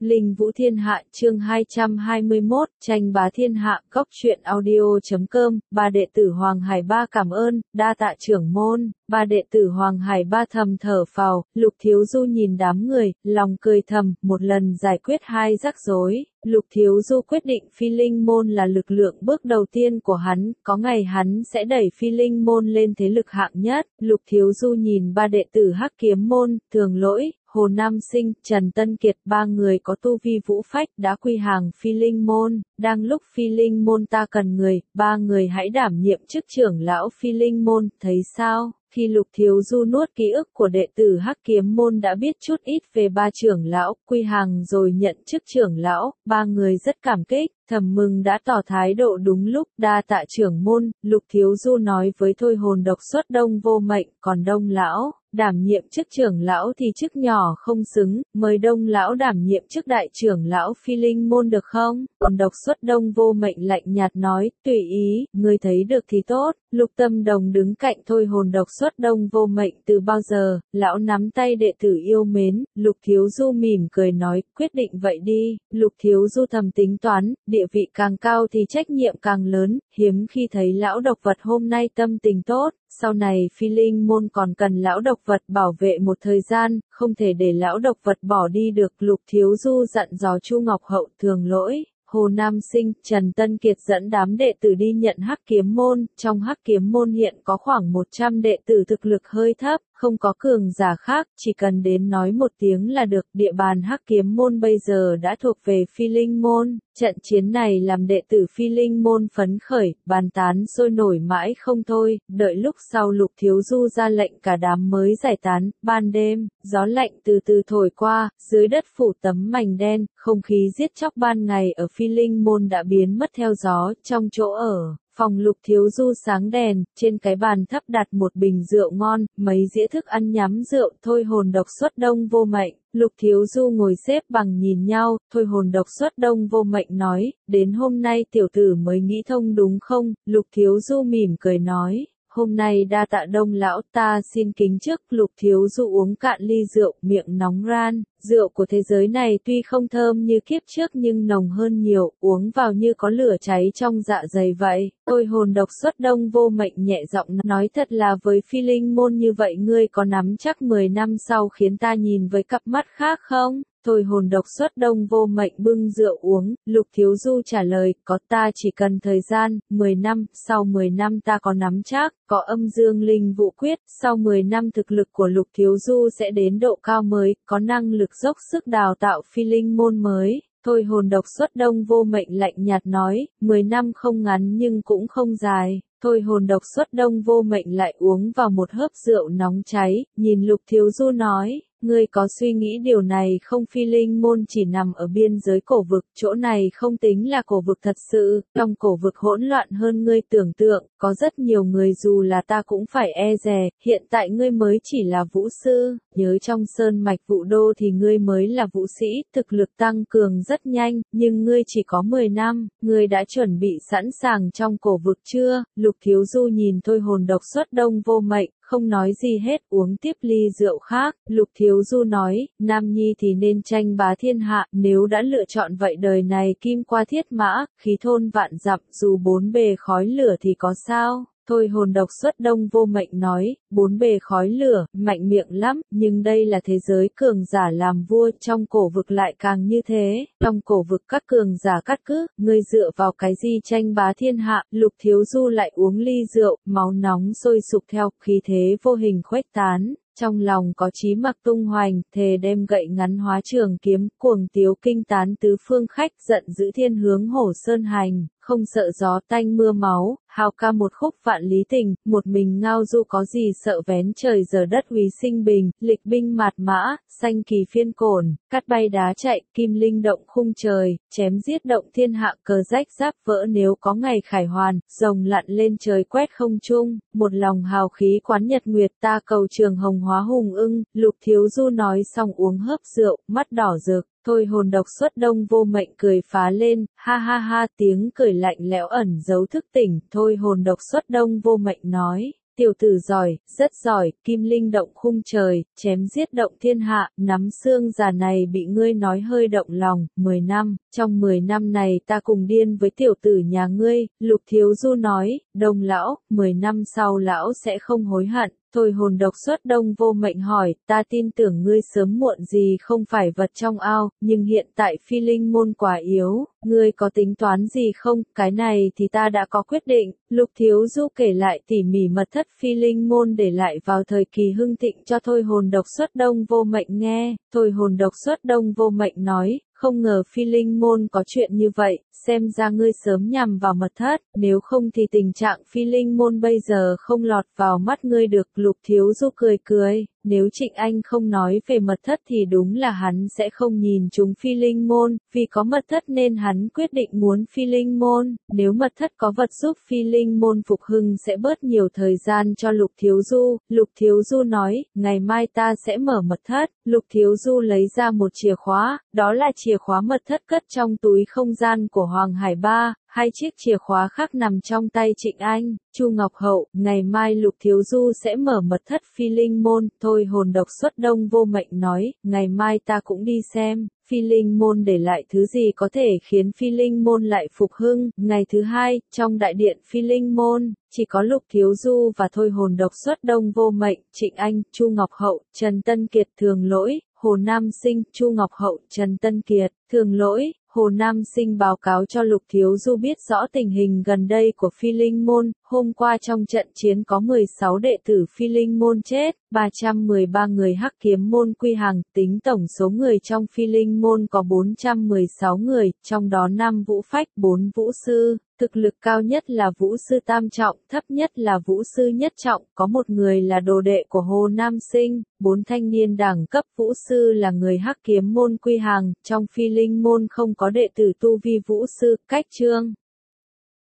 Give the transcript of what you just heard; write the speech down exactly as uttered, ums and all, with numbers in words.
Linh Vũ Thiên Hạ chương hai trăm hai mươi mốt, tranh bá thiên hạ, góc truyện audio.com, ba đệ tử Hoàng Hải Ba cảm ơn, đa tạ trưởng môn, ba đệ tử Hoàng Hải Ba thầm thở phào, Lục Thiếu Du nhìn đám người, lòng cười thầm, một lần giải quyết hai rắc rối. Lục Thiếu Du quyết định Phi Linh Môn là lực lượng bước đầu tiên của hắn, có ngày hắn sẽ đẩy Phi Linh Môn lên thế lực hạng nhất. Lục Thiếu Du nhìn ba đệ tử Hắc Kiếm Môn, Thường Lỗi, Hồ Nam Sinh, Trần Tân Kiệt, ba người có tu vi vũ phách đã quy hàng Phi Linh Môn. Đang lúc Phi Linh Môn ta cần người, ba người hãy đảm nhiệm chức trưởng lão Phi Linh Môn, thấy sao? Khi Lục Thiếu Du nuốt ký ức của đệ tử Hắc Kiếm Môn đã biết chút ít về ba trưởng lão, quy hàng rồi nhận chức trưởng lão, ba người rất cảm kích, thầm mừng đã tỏ thái độ đúng lúc, đa tạ trưởng môn. Lục Thiếu Du nói với Thôi Hồn độc xuất Đông Vô Mệnh, còn Đông lão đảm nhiệm chức trưởng lão thì chức nhỏ không xứng, mời Đông lão đảm nhiệm chức đại trưởng lão Phi Linh Môn được không? Hồn độc xuất Đông Vô Mệnh lạnh nhạt nói, tùy ý, ngươi thấy được thì tốt. Lục Tâm Đồng đứng cạnh Thôi Hồn độc xuất Đông Vô Mệnh từ bao giờ, lão nắm tay đệ tử yêu mến. Lục Thiếu Du mỉm cười nói, quyết định vậy đi. Lục Thiếu Du thầm tính toán, địa vị càng cao thì trách nhiệm càng lớn, hiếm khi thấy lão độc vật hôm nay tâm tình tốt. Sau này Phi Linh Môn còn cần lão độc vật bảo vệ một thời gian, không thể để lão độc vật bỏ đi được. Lục Thiếu Du dặn dò Chu Ngọc Hậu, Thường Lỗi, Hồ Nam Sinh, Trần Tân Kiệt dẫn đám đệ tử đi nhận Hắc Kiếm Môn. Trong Hắc Kiếm Môn hiện có khoảng một trăm đệ tử thực lực hơi thấp, không có cường giả khác, chỉ cần đến nói một tiếng là được. Địa bàn Hắc Kiếm Môn bây giờ đã thuộc về Phi Linh Môn. Trận chiến này làm đệ tử Phi Linh Môn phấn khởi, bàn tán sôi nổi mãi không thôi. Đợi lúc sau Lục Thiếu Du ra lệnh cả đám mới giải tán. Ban đêm, gió lạnh từ từ thổi qua, dưới đất phủ tấm mành đen, không khí giết chóc ban ngày ở Phi Linh Môn đã biến mất theo gió. Trong chỗ ở phòng Lục Thiếu Du sáng đèn, trên cái bàn thấp đặt một bình rượu ngon, mấy dĩa thức ăn nhắm rượu. Thôi Hồn độc xuất Đông Vô Mệnh, Lục Thiếu Du ngồi xếp bằng nhìn nhau. Thôi Hồn độc xuất Đông Vô Mệnh nói, đến hôm nay tiểu tử mới nghĩ thông đúng không? Lục Thiếu Du mỉm cười nói, hôm nay đa tạ Đông lão, ta xin kính trước. Lục Thiếu Du uống cạn ly rượu, miệng nóng ran. Rượu của thế giới này tuy không thơm như kiếp trước nhưng nồng hơn nhiều, uống vào như có lửa cháy trong dạ dày vậy. Thôi Hồn độc xuất Đông Vô Mệnh nhẹ giọng nói, thật là với Phi Linh Môn như vậy ngươi có nắm chắc mười năm sau khiến ta nhìn với cặp mắt khác không? Thôi Hồn độc xuất Đông Vô Mệnh bưng rượu uống. Lục Thiếu Du trả lời, có, ta chỉ cần thời gian, mười năm, sau mười năm ta có nắm chắc, có Âm Dương Linh Vũ Quyết, sau mười năm thực lực của Lục Thiếu Du sẽ đến độ cao mới, có năng lực dốc sức đào tạo Phi Linh Môn mới. Thôi Hồn độc xuất Đông Vô Mệnh lạnh nhạt nói, mười năm không ngắn nhưng cũng không dài. Thôi Hồn độc xuất Đông Vô Mệnh lại uống vào một hớp rượu nóng cháy, nhìn Lục Thiếu Du nói, ngươi có suy nghĩ điều này không? Phi Linh Môn chỉ nằm ở biên giới cổ vực, chỗ này không tính là cổ vực thật sự, trong cổ vực hỗn loạn hơn ngươi tưởng tượng, có rất nhiều người dù là ta cũng phải e dè, hiện tại ngươi mới chỉ là vũ sư, nhớ trong sơn mạch Vũ Đô thì ngươi mới là vũ sĩ, thực lực tăng cường rất nhanh, nhưng ngươi chỉ có mười năm, ngươi đã chuẩn bị sẵn sàng trong cổ vực chưa? Lục Thiếu Du nhìn Thôi Hồn độc xuất Đông Vô Mệnh, không nói gì hết, uống tiếp ly rượu khác. Lục Thiếu Du nói, nam nhi thì nên tranh bá thiên hạ, nếu đã lựa chọn vậy đời này kim qua thiết mã, khí thôn vạn dặm, dù bốn bề khói lửa thì có sao? Thôi Hồn độc xuất Đông Vô Mệnh nói, bốn bề khói lửa, mạnh miệng lắm, nhưng đây là thế giới cường giả làm vua, trong cổ vực lại càng như thế, trong cổ vực các cường giả cắt cứ, ngươi dựa vào cái gì tranh bá thiên hạ? Lục Thiếu Du lại uống ly rượu, máu nóng sôi sục theo, khí thế vô hình khuếch tán. Trong lòng có chí mặc tung hoành, thề đem gậy ngắn hóa trường kiếm, cuồng tiếu kinh tán tứ phương khách, giận dữ thiên hướng Hổ Sơn hành, không sợ gió tanh mưa máu, hào ca một khúc vạn lý tình, một mình ngao du có gì sợ vén trời giờ đất úy sinh bình, lịch binh mạt mã, xanh kỳ phiên cổn, cắt bay đá chạy, kim linh động khung trời, chém giết động thiên hạ, cờ rách giáp vỡ nếu có ngày khải hoàn, rồng lặn lên trời quét không trung, một lòng hào khí quán nhật nguyệt, ta cầu trường hồng hóa hùng ưng. Lục Thiếu Du nói xong uống hớp rượu, mắt đỏ rực. Thôi Hồn độc xuất Đông Vô Mệnh cười phá lên, ha ha ha, tiếng cười lạnh lẽo ẩn giấu thức tỉnh. Thôi Hồn độc xuất Đông Vô Mệnh nói, Tiểu tử giỏi, rất giỏi, kim linh động khung trời, chém giết động thiên hạ, nắm xương già này bị ngươi nói hơi động lòng, mười năm, trong mười năm này ta cùng điên với tiểu tử nhà ngươi, Lục Thiếu Du nói, Đông lão, mười năm sau lão sẽ không hối hận. Thôi hồn độc xuất Đông Vô Mệnh hỏi, ta tin tưởng ngươi sớm muộn gì không phải vật trong ao, nhưng hiện tại phi linh môn quá yếu, ngươi có tính toán gì không, cái này thì ta đã có quyết định. Lục Thiếu Du kể lại tỉ mỉ mật thất phi linh môn để lại vào thời kỳ hưng thịnh cho thôi hồn độc xuất Đông Vô Mệnh nghe, thôi hồn độc xuất Đông Vô Mệnh nói, không ngờ phi linh môn có chuyện như vậy, xem ra ngươi sớm nhằm vào mật thất, nếu không thì tình trạng phi linh môn bây giờ không lọt vào mắt ngươi được. Lục Thiếu Du cười cười, nếu Trịnh Anh không nói về mật thất thì đúng là hắn sẽ không nhìn chúng phi linh môn, vì có mật thất nên hắn quyết định muốn phi linh môn, nếu mật thất có vật giúp phi linh môn phục hưng sẽ bớt nhiều thời gian cho Lục Thiếu Du. Lục Thiếu Du nói, ngày mai ta sẽ mở mật thất. Lục Thiếu Du lấy ra một chìa khóa, đó là chìa khóa mật thất cất trong túi không gian của Hoàng Hải Ba. Hai chiếc chìa khóa khác nằm trong tay Trịnh Anh, Chu Ngọc Hậu, ngày mai Lục Thiếu Du sẽ mở mật thất phi linh môn, thôi hồn độc xuất Đông Vô Mệnh nói, ngày mai ta cũng đi xem, phi linh môn để lại thứ gì có thể khiến phi linh môn lại phục hưng. Ngày thứ hai, trong đại điện phi linh môn, chỉ có Lục Thiếu Du và thôi hồn độc xuất Đông Vô Mệnh, Trịnh Anh, Chu Ngọc Hậu, Trần Tân Kiệt, Thường Lỗi, Hồ Nam Sinh, Chu Ngọc Hậu, Trần Tân Kiệt, Thường Lỗi. Hồ Nam Sinh báo cáo cho Lục Thiếu Du biết rõ tình hình gần đây của phi linh môn, hôm qua trong trận chiến có mười sáu đệ tử phi linh môn chết, ba trăm mười ba người hắc kiếm môn quy hàng, tính tổng số người trong phi linh môn có bốn trăm mười sáu người, trong đó năm vũ phách, bốn vũ sư. Thực lực cao nhất là vũ sư tam trọng, thấp nhất là vũ sư nhất trọng, có một người là đồ đệ của Hồ Nam Sinh, bốn thanh niên đẳng cấp vũ sư là người hắc kiếm môn quy hàng, trong phi linh môn không có đệ tử tu vi vũ sư. Cách chương